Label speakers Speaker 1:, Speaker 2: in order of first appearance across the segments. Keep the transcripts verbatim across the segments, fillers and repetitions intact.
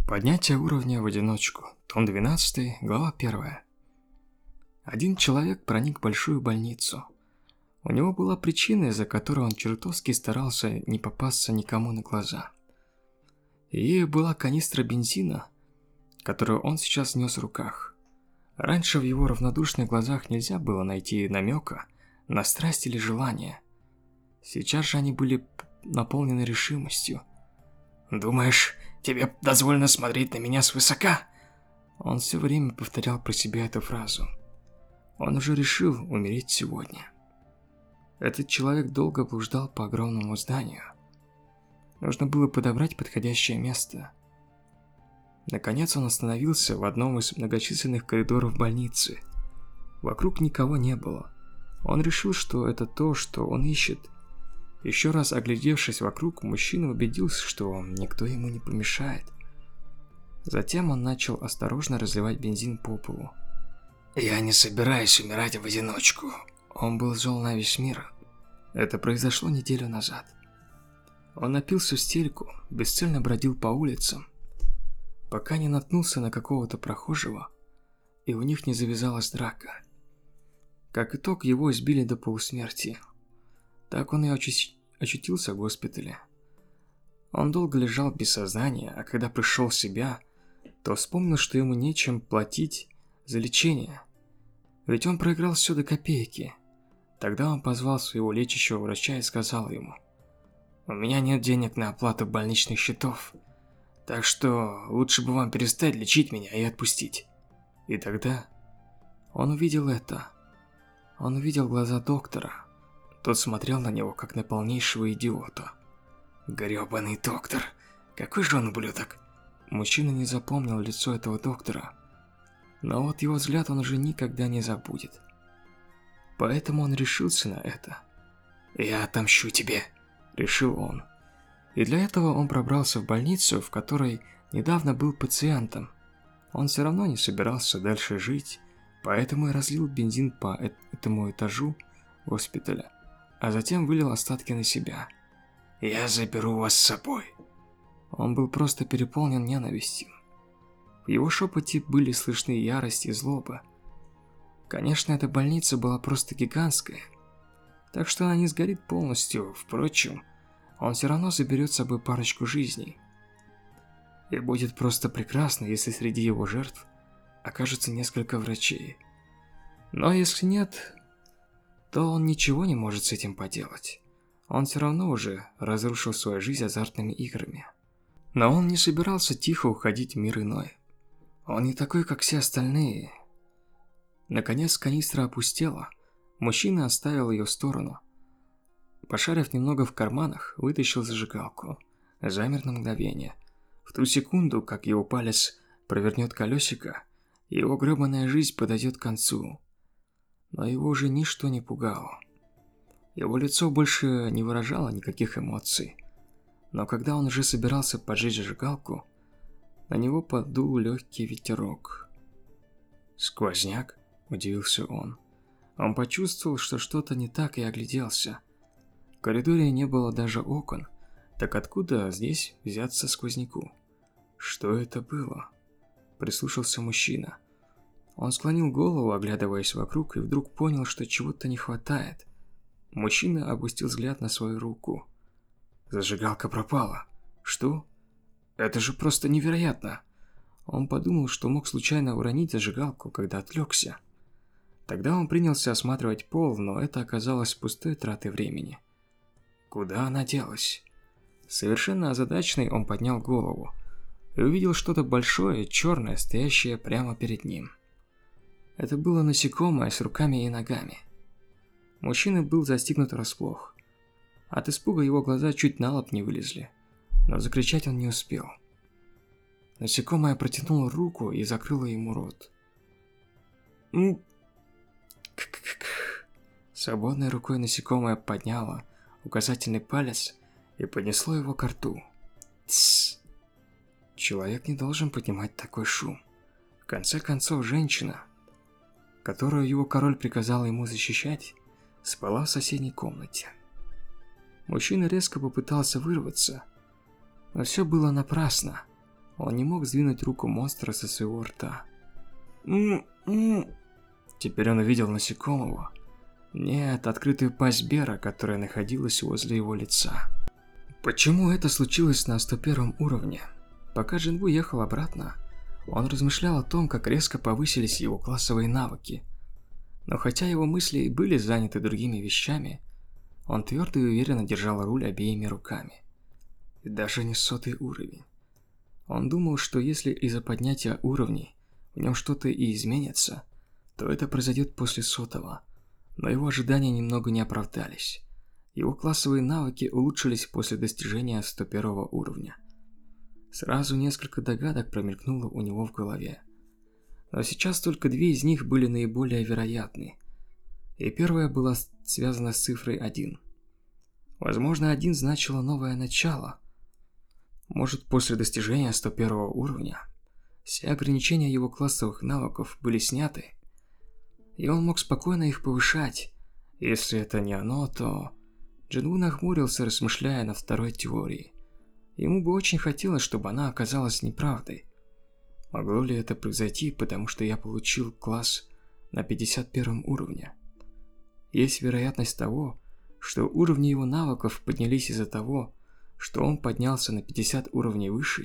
Speaker 1: Поднятие уровня в одиночку. Том двенадцатый, глава первая. Один человек проник в большую больницу. У него была причина, из-за которой он чертовски старался не попасться никому на глаза. И ею была канистра бензина, которую он сейчас нес в руках. Раньше в его равнодушных глазах нельзя было найти намека на страсть или желание. Сейчас же они были наполнены решимостью. «Думаешь, тебе дозволено смотреть на меня свысока?» Он все время повторял про себя эту фразу. Он уже решил умереть сегодня. Этот человек долго блуждал по огромному зданию. Нужно было подобрать подходящее место. Наконец он остановился в одном из многочисленных коридоров больницы. Вокруг никого не было. Он решил, что это то, что он ищет. Еще раз оглядевшись вокруг, мужчина убедился, что никто ему не помешает. Затем он начал осторожно разливать бензин по полу. «Я не собираюсь умирать в одиночку». Он был зол на весь мир. Это произошло неделю назад. Он напился в стельку, бесцельно бродил по улицам, пока не наткнулся на какого-то прохожего, и у них не завязалась драка. Как итог, его избили до полусмерти. Так он и очу- очутился в госпитале. Он долго лежал без сознания, а когда пришел в себя, то вспомнил, что ему нечем платить за лечение. Ведь он проиграл все до копейки. Тогда он позвал своего лечащего врача и сказал ему: «У меня нет денег на оплату больничных счетов, так что лучше бы вам перестать лечить меня и отпустить». И тогда он увидел это. Он увидел глаза доктора. Тот смотрел на него, как на полнейшего идиота. Грёбаный доктор. Какой же он ублюдок. Мужчина не запомнил лицо этого доктора. Но вот его взгляд он уже никогда не забудет. Поэтому он решился на это. «Я отомщу тебе», — решил он. И для этого он пробрался в больницу, в которой недавно был пациентом. Он все равно не собирался дальше жить, поэтому и разлил бензин по этому этажу госпиталя, а затем вылил остатки на себя. «Я заберу вас с собой». Он был просто переполнен ненавистью. В его шепоте были слышны ярость и злоба. Конечно, эта больница была просто гигантская, так что она не сгорит полностью. Впрочем, он все равно заберет с собой парочку жизней. И будет просто прекрасно, если среди его жертв окажется несколько врачей. Но если нет, то он ничего не может с этим поделать. Он все равно уже разрушил свою жизнь азартными играми. Но он не собирался тихо уходить в мир иной. Он не такой, как все остальные. Наконец канистра опустела. Мужчина оставил ее в сторону. Пошарив немного в карманах, вытащил зажигалку. Замер на мгновение. В ту секунду, как его палец провернет колесико, его гребаная жизнь подойдет к концу. Но его уже ничто не пугало. Его лицо больше не выражало никаких эмоций. Но когда он уже собирался поджечь зажигалку, на него подул легкий ветерок. «Сквозняк?» – удивился он. Он почувствовал, что что-то не так, и огляделся. В коридоре не было даже окон. Так откуда здесь взяться сквозняку? Что это было? Прислушался мужчина. Он склонил голову, оглядываясь вокруг, и вдруг понял, что чего-то не хватает. Мужчина опустил взгляд на свою руку. Зажигалка пропала. Что? Это же просто невероятно. Он подумал, что мог случайно уронить зажигалку, когда отвлекся. Тогда он принялся осматривать пол, но это оказалось пустой тратой времени. Куда она делась? Совершенно озадаченный, он поднял голову и увидел что-то большое, черное, стоящее прямо перед ним. Это было насекомое с руками и ногами. Мужчина был застигнут врасплох. От испуга его глаза чуть на лоб не вылезли, но закричать он не успел. Насекомое протянуло руку и закрыло ему рот. «Ну...» Свободной рукой насекомое подняло указательный палец и поднесло его к рту. Тссс. Человек не должен поднимать такой шум. В конце концов, женщина, которую его король приказал ему защищать, спала в соседней комнате. Мужчина резко попытался вырваться, но все было напрасно. Он не мог сдвинуть руку монстра со своего рта. М-м-м. Теперь он увидел насекомого. Нет, открытую пасть Бера, которая находилась возле его лица. Почему это случилось на сто первом уровне? Пока Джинву ехал обратно, он размышлял о том, как резко повысились его классовые навыки. Но хотя его мысли и были заняты другими вещами, он твердо и уверенно держал руль обеими руками. И даже не сотый уровень. Он думал, что если из-за поднятия уровней в нем что-то и изменится, то это произойдет после сотого. Но его ожидания немного не оправдались. Его классовые навыки улучшились после достижения сто первого уровня. Сразу несколько догадок промелькнуло у него в голове. Но сейчас только две из них были наиболее вероятны. И первая была связана с цифрой один. Возможно, один значило новое начало. Может, после достижения сто первого уровня все ограничения его классовых навыков были сняты, и он мог спокойно их повышать. Если это не оно, то... Джинву нахмурился, размышляя над второй теорией. Ему бы очень хотелось, чтобы она оказалась неправдой. Могло ли это произойти, потому что я получил класс на пятьдесят первом уровне? Есть вероятность того, что уровни его навыков поднялись из-за того, что он поднялся на пятьдесят уровней выше,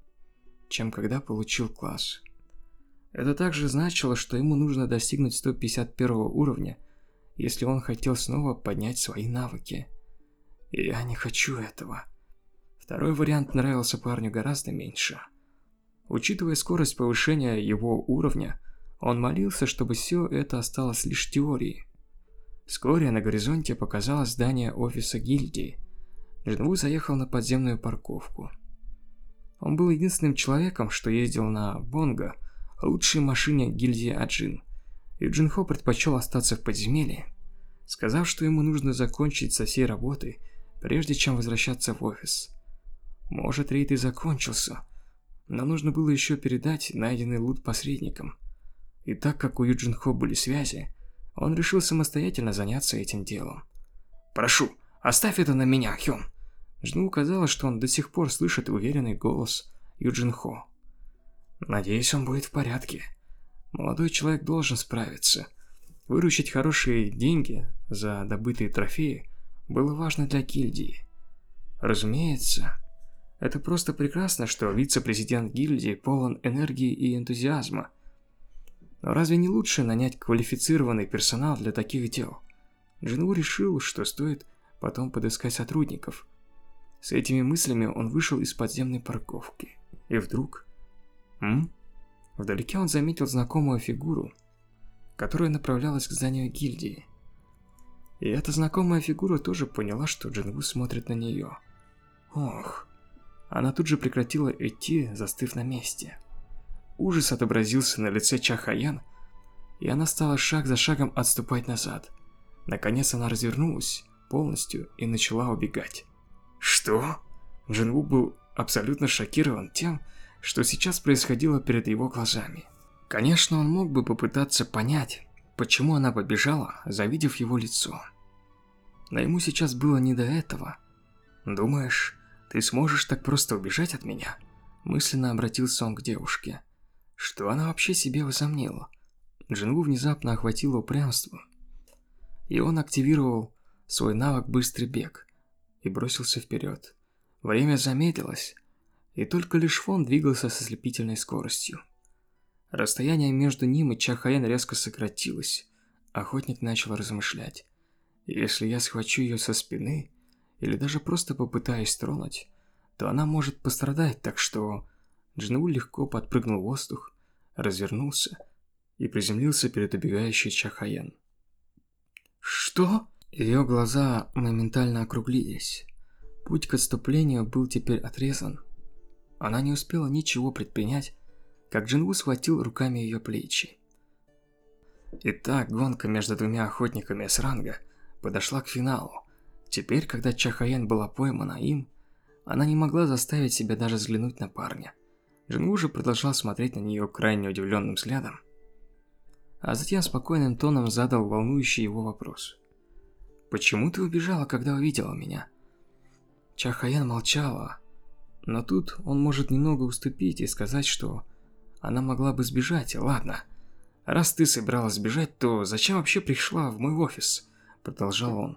Speaker 1: чем когда получил класс. Это также значило, что ему нужно достигнуть сто пятьдесят первого уровня, если он хотел снова поднять свои навыки. И я не хочу этого. Второй вариант нравился парню гораздо меньше. Учитывая скорость повышения его уровня, он молился, чтобы все это осталось лишь теорией. Вскоре на горизонте показалось здание офиса гильдии. Джинву заехал на подземную парковку. Он был единственным человеком, что ездил на Бонго, лучшей машине гильдии Аджин, и Джинхо предпочел остаться в подземелье, сказав, что ему нужно закончить со всей работой, прежде чем возвращаться в офис. Может, рейд и закончился, но нужно было еще передать найденный лут посредникам. И так как у Юджинхо были связи, он решил самостоятельно заняться этим делом. «Прошу, оставь это на меня, Хён!» Джину казалось, что он до сих пор слышит уверенный голос Юджинхо. Надеюсь, он будет в порядке. Молодой человек должен справиться. Выручить хорошие деньги за добытые трофеи было важно для гильдии. Разумеется, это просто прекрасно, что вице-президент гильдии полон энергии и энтузиазма. Но разве не лучше нанять квалифицированный персонал для таких дел? Джинву решил, что стоит потом подыскать сотрудников. С этими мыслями он вышел из подземной парковки. И вдруг... М? Вдалеке он заметил знакомую фигуру, которая направлялась к зданию гильдии. И эта знакомая фигура тоже поняла, что Джинву смотрит на нее. Ох... Она тут же прекратила идти, застыв на месте. Ужас отобразился на лице Ча Хаян, и она стала шаг за шагом отступать назад. Наконец она развернулась полностью и начала убегать. Что? Джинву был абсолютно шокирован тем, что сейчас происходило перед его глазами. Конечно, он мог бы попытаться понять, почему она побежала, завидев его лицо. Но ему сейчас было не до этого. «Думаешь, ты сможешь так просто убежать от меня?» Мысленно обратился он к девушке. Что она вообще себе возомнила? Джинву внезапно охватило упрямство, и он активировал свой навык «Быстрый бег» и бросился вперед. Время замедлилось, и только лишь фон двигался со ослепительной скоростью. Расстояние между ним и Ча Хаян резко сократилось. Охотник начал размышлять. Если я схвачу ее со спины, или даже просто попытаюсь тронуть, то она может пострадать, так что... Джинву легко подпрыгнул в воздух, развернулся и приземлился перед убегающей Ча Хаян. «Что?» Ее глаза моментально округлились. Путь к отступлению был теперь отрезан. Она не успела ничего предпринять, как Джинву схватил руками ее плечи. Итак, гонка между двумя охотниками с ранга подошла к финалу. Теперь, когда Ча Хаян была поймана им, она не могла заставить себя даже взглянуть на парня. Джинву же продолжал смотреть на нее крайне удивленным взглядом, а затем спокойным тоном задал волнующий его вопрос. «Почему ты убежала, когда увидела меня?» Ча Хаян молчала, Но тут он может немного уступить и сказать, что она могла бы сбежать. Ладно, раз ты собиралась сбежать, то зачем вообще пришла в мой офис? Продолжал он.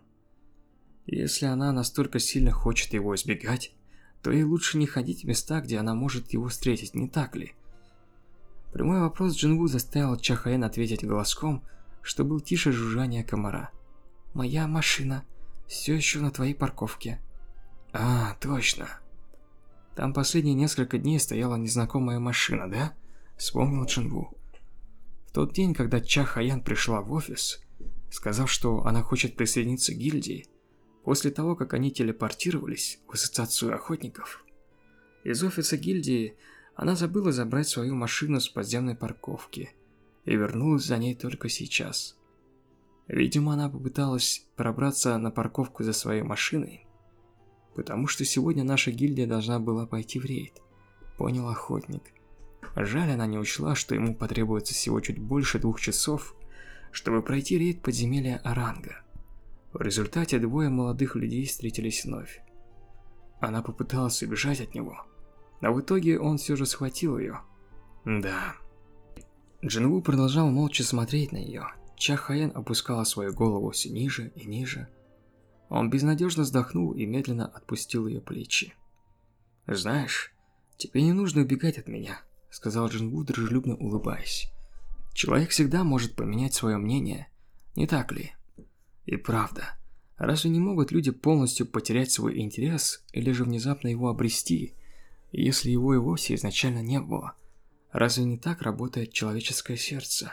Speaker 1: Если она настолько сильно хочет его избегать, то ей лучше не ходить в места, где она может его встретить, не так ли? Прямой вопрос Джинву заставил Ча Хаен ответить голоском, что был тише жужжания комара. «Моя машина все еще на твоей парковке». «А, точно. Там последние несколько дней стояла незнакомая машина, да?» Вспомнил Джинву. В тот день, когда Ча Хаен пришла в офис, сказав, что она хочет присоединиться к гильдии, после того, как они телепортировались в ассоциацию охотников, из офиса гильдии она забыла забрать свою машину с подземной парковки и вернулась за ней только сейчас. Видимо, она попыталась пробраться на парковку за своей машиной, потому что сегодня наша гильдия должна была пойти в рейд, понял охотник. Жаль, она не учла, что ему потребуется всего чуть больше двух часов, чтобы пройти рейд подземелья Оранга. В результате двое молодых людей встретились вновь. Она попыталась убежать от него, но в итоге он все же схватил ее. Да. Джинву продолжал молча смотреть на нее. Ча Хаен опускала свою голову все ниже и ниже. Он безнадежно вздохнул и медленно отпустил ее плечи. «Знаешь, тебе не нужно убегать от меня», — сказал Джинву, дружелюбно улыбаясь. «Человек всегда может поменять свое мнение, не так ли? И правда, разве не могут люди полностью потерять свой интерес или же внезапно его обрести, если его и вовсе изначально не было? Разве не так работает человеческое сердце?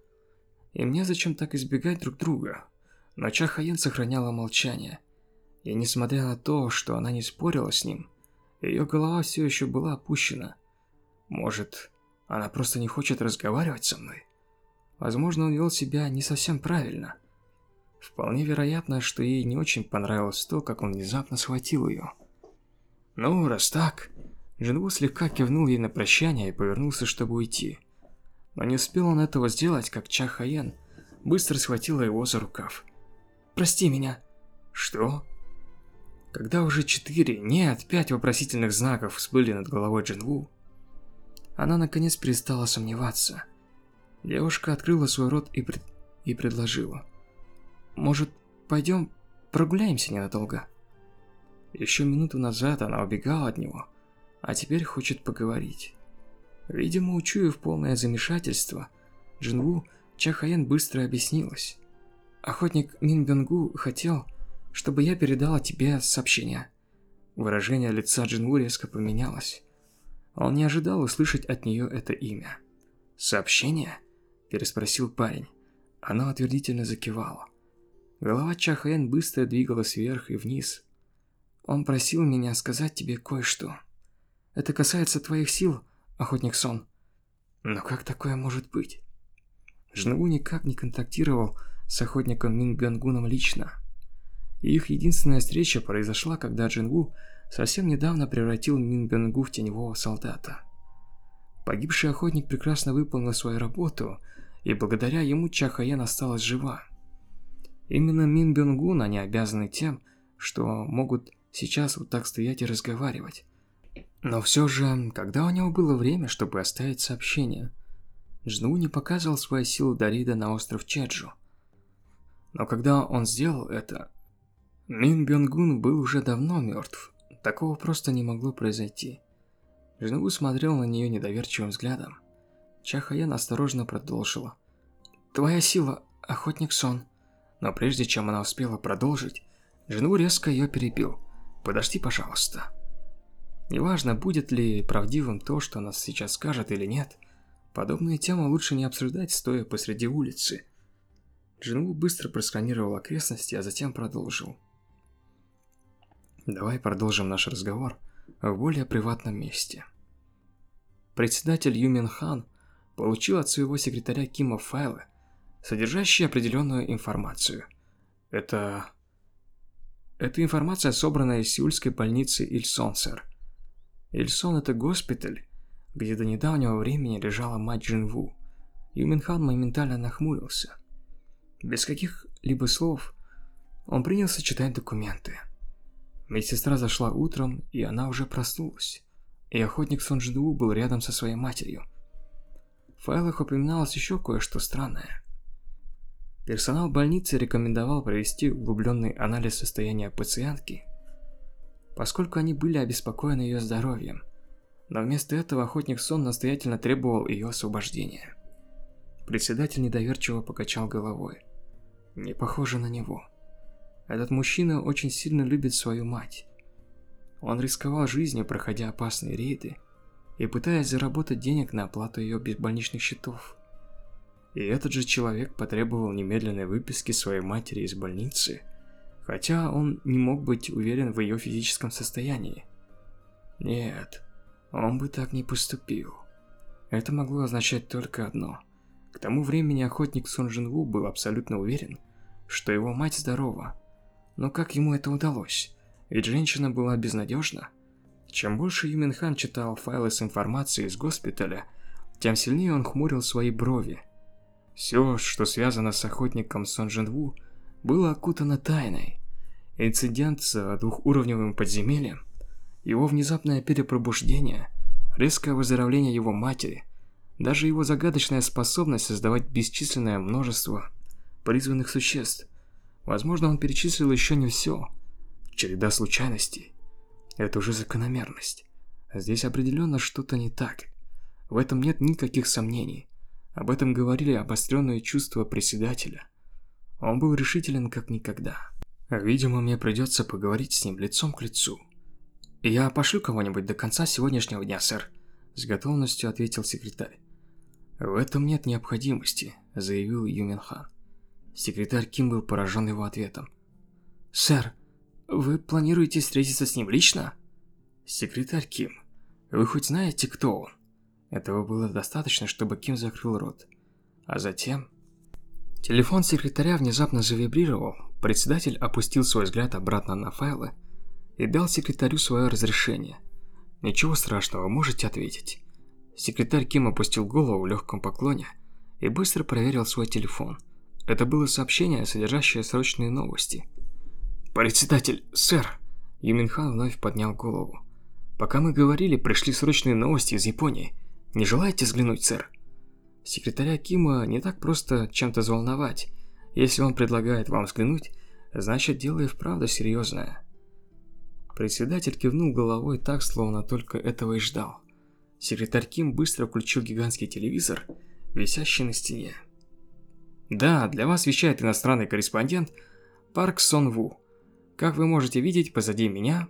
Speaker 1: И мне зачем так избегать друг друга?» Но Ча Хаен сохраняла молчание, и несмотря на то, что она не спорила с ним, ее голова все еще была опущена. Может, она просто не хочет разговаривать со мной? Возможно, он вел себя не совсем правильно. Вполне вероятно, что ей не очень понравилось то, как он внезапно схватил ее. Ну, раз так... Джинву слегка кивнул ей на прощание и повернулся, чтобы уйти. Но не успел он этого сделать, как Ча Хаен быстро схватила его за рукав. «Прости меня». «Что?» Когда уже четыре, нет, пять вопросительных знаков всплыли над головой Джинву, она наконец перестала сомневаться. Девушка открыла свой рот и, пред... и предложила. «Может, пойдем прогуляемся ненадолго?» Еще минуту назад она убегала от него, а теперь хочет поговорить. Видимо, учуяв полное замешательство, Джинву, Ча Хаен быстро объяснилась. «Охотник Мин Бёнгу хотел, чтобы я передала тебе сообщение». Выражение лица Джинву резко поменялось. Он не ожидал услышать от нее это имя. «Сообщение?» – переспросил парень. Она утвердительно закивала. Голова Ча Хаен быстро двигалась вверх и вниз. «Он просил меня сказать тебе кое-что. Это касается твоих сил, охотник Сон». «Но как такое может быть?» Джинву никак не контактировал с охотником Мин Бёнгуном лично. И их единственная встреча произошла, когда Джинву совсем недавно превратил Мин Бёнгу в теневого солдата. Погибший охотник прекрасно выполнил свою работу, и благодаря ему Ча Хаен осталась жива. Именно Мин Бёнгун они обязаны тем, что могут сейчас вот так стоять и разговаривать. Но все же, когда у него было время, чтобы оставить сообщение, Джинву не показывал свои силы до рейда на остров Чеджу. Но когда он сделал это, Мин Бёнгун был уже давно мертв. Такого просто не могло произойти. Джинву смотрел на нее недоверчивым взглядом. Ча Хаен осторожно продолжила. «Твоя сила, охотник Сон». Но прежде чем она успела продолжить, Джинву резко ее перебил. «Подожди, пожалуйста». Неважно, будет ли правдивым то, что она сейчас скажет или нет, подобные темы лучше не обсуждать, стоя посреди улицы. Джинву быстро просканировал окрестности, а затем продолжил. «Давай продолжим наш разговор в более приватном месте». Председатель Юмин Хан получил от своего секретаря Кима файлы, содержащие определенную информацию. Это... Это информация, собранная из сеульской больницы Ильсон, сэр. Ильсон – это госпиталь, где до недавнего времени лежала мать Джинву. Юмин Хан моментально нахмурился. Без каких-либо слов он принялся читать документы. Медсестра зашла утром, и она уже проснулась. И охотник Сон Джин-ву был рядом со своей матерью. В файлах упоминалось еще кое-что странное. Персонал больницы рекомендовал провести углубленный анализ состояния пациентки, поскольку они были обеспокоены ее здоровьем. Но вместо этого охотник Сон настоятельно требовал ее освобождения. Председатель недоверчиво покачал головой. Не похоже на него. Этот мужчина очень сильно любит свою мать. Он рисковал жизнью, проходя опасные рейды и пытаясь заработать денег на оплату ее больничных счетов. И этот же человек потребовал немедленной выписки своей матери из больницы, хотя он не мог быть уверен в ее физическом состоянии. Нет, он бы так не поступил. Это могло означать только одно. К тому времени охотник Сон Джин-ву был абсолютно уверен, что его мать здорова. Но как ему это удалось? Ведь женщина была безнадежна. Чем больше Юмин Хан читал файлы с информацией из госпиталя, тем сильнее он хмурил свои брови. Все, что связано с охотником Сон Джин-ву, было окутано тайной. Инцидент с двухуровневым подземельем, его внезапное перепробуждение, резкое выздоровление его матери, даже его загадочная способность создавать бесчисленное множество призванных существ. Возможно, он перечислил еще не все. Череда случайностей. Это уже закономерность. Здесь определенно что-то не так. В этом нет никаких сомнений. Об этом говорили обостренные чувства председателя. Он был решителен как никогда. Видимо, мне придется поговорить с ним лицом к лицу. «Я пошлю кого-нибудь до конца сегодняшнего дня, сэр», — с готовностью ответил секретарь. «В этом нет необходимости», — заявил Юмин Хан. Секретарь Ким был поражен его ответом. «Сэр, вы планируете встретиться с ним лично?» «Секретарь Ким, вы хоть знаете, кто он?» Этого было достаточно, чтобы Ким закрыл рот. А затем... Телефон секретаря внезапно завибрировал, председатель опустил свой взгляд обратно на файлы и дал секретарю свое разрешение. «Ничего страшного, можете ответить». Секретарь Ким опустил голову в легком поклоне и быстро проверил свой телефон. Это было сообщение, содержащее срочные новости. «Председатель, сэр!» Юмин Хан вновь поднял голову. «Пока мы говорили, пришли срочные новости из Японии. Не желаете взглянуть, сэр?» Секретаря Кима не так просто чем-то взволновать. Если он предлагает вам взглянуть, значит дело и вправду серьезное. Председатель кивнул головой так, словно только этого и ждал. Секретарь Ким быстро включил гигантский телевизор, висящий на стене. «Да, для вас вещает иностранный корреспондент Парк Сон Ву. Как вы можете видеть, позади меня...»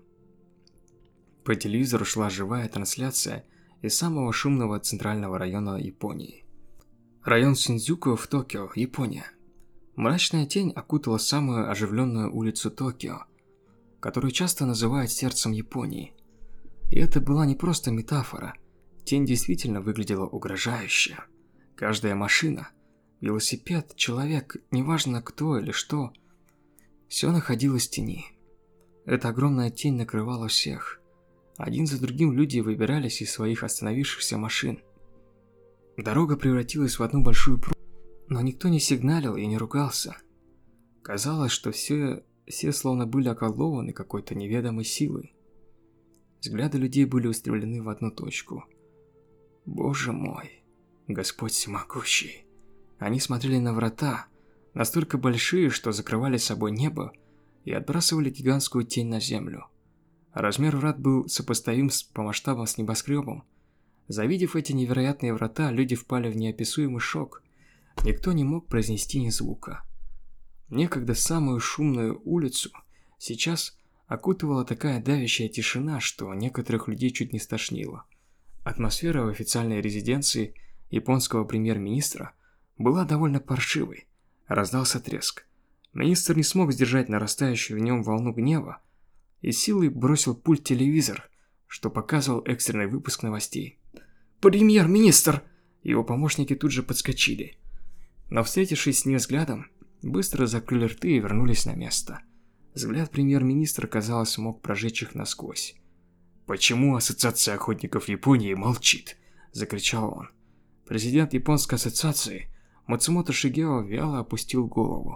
Speaker 1: По телевизору шла живая трансляция из самого шумного центрального района Японии. Район Синдзюку в Токио, Япония. Мрачная тень окутала самую оживленную улицу Токио, которую часто называют сердцем Японии. И это была не просто метафора. Тень действительно выглядела угрожающе. Каждая машина, велосипед, человек, неважно кто или что, все находилось в тени. Эта огромная тень накрывала всех. Один за другим люди выбирались из своих остановившихся машин. Дорога превратилась в одну большую пробку, но никто не сигналил и не ругался. Казалось, что все, все словно были околдованы какой-то неведомой силой. Взгляды людей были устремлены в одну точку. Боже мой, Господь всемогущий. Они смотрели на врата, настолько большие, что закрывали собой небо и отбрасывали гигантскую тень на землю. Размер врат был сопоставим с, по масштабам с небоскребом. Завидев эти невероятные врата, люди впали в неописуемый шок. Никто не мог произнести ни звука. Некогда самую шумную улицу сейчас окутывала такая давящая тишина, что некоторых людей чуть не стошнило. Атмосфера в официальной резиденции японского премьер-министра была довольно паршивой. Раздался треск. Министр не смог сдержать нарастающую в нем волну гнева и силой бросил пульт телевизор, что показывал экстренный выпуск новостей. «Премьер-министр!» Его помощники тут же подскочили. Но, встретившись с ним взглядом, быстро закрыли рты и вернулись на место. Взгляд премьер-министра, казалось, мог прожечь их насквозь. «Почему Ассоциация охотников Японии молчит?» – закричал он. Президент японской ассоциации Мацумото Шигео вяло опустил голову.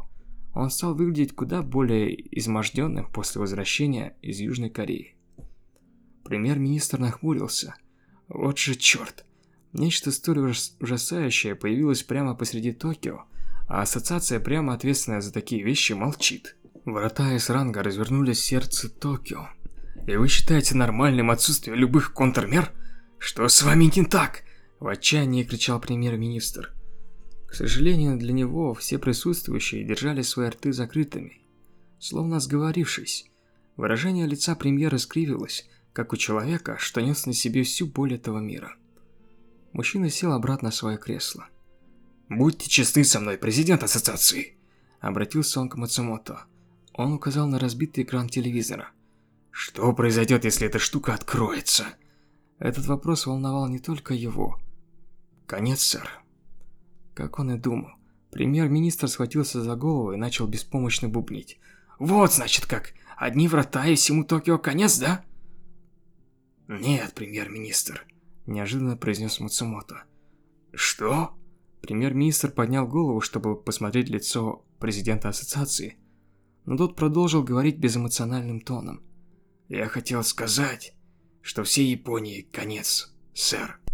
Speaker 1: он стал выглядеть куда более изможденным после возвращения из Южной Кореи. Премьер-министр нахмурился. Вот же черт! Нечто столь ужас ужасающее появилось прямо посреди Токио, а ассоциация, прямо ответственная за такие вещи, молчит. Врата С-ранга развернулись в сердце Токио. И вы считаете нормальным отсутствие любых контрмер? Что с вами не так? В отчаянии кричал премьер-министр. К сожалению, для него все присутствующие держали свои рты закрытыми, словно сговорившись. Выражение лица премьера скривилось, как у человека, что нес на себе всю боль этого мира. Мужчина сел обратно в свое кресло. «Будьте честны со мной, президент ассоциации!» Обратился он к Мацумото. Он указал на разбитый экран телевизора. «Что произойдет, если эта штука откроется?» Этот вопрос волновал не только его. «Конец, сэр». Как он и думал, премьер-министр схватился за голову и начал беспомощно бубнить. «Вот, значит, как! Одни врата и всему Токио конец, да?» «Нет, премьер-министр», – неожиданно произнес Мацумото. «Что?» Премьер-министр поднял голову, чтобы посмотреть лицо президента ассоциации, но тот продолжил говорить безэмоциональным тоном. «Я хотел сказать, что всей Японии конец, сэр».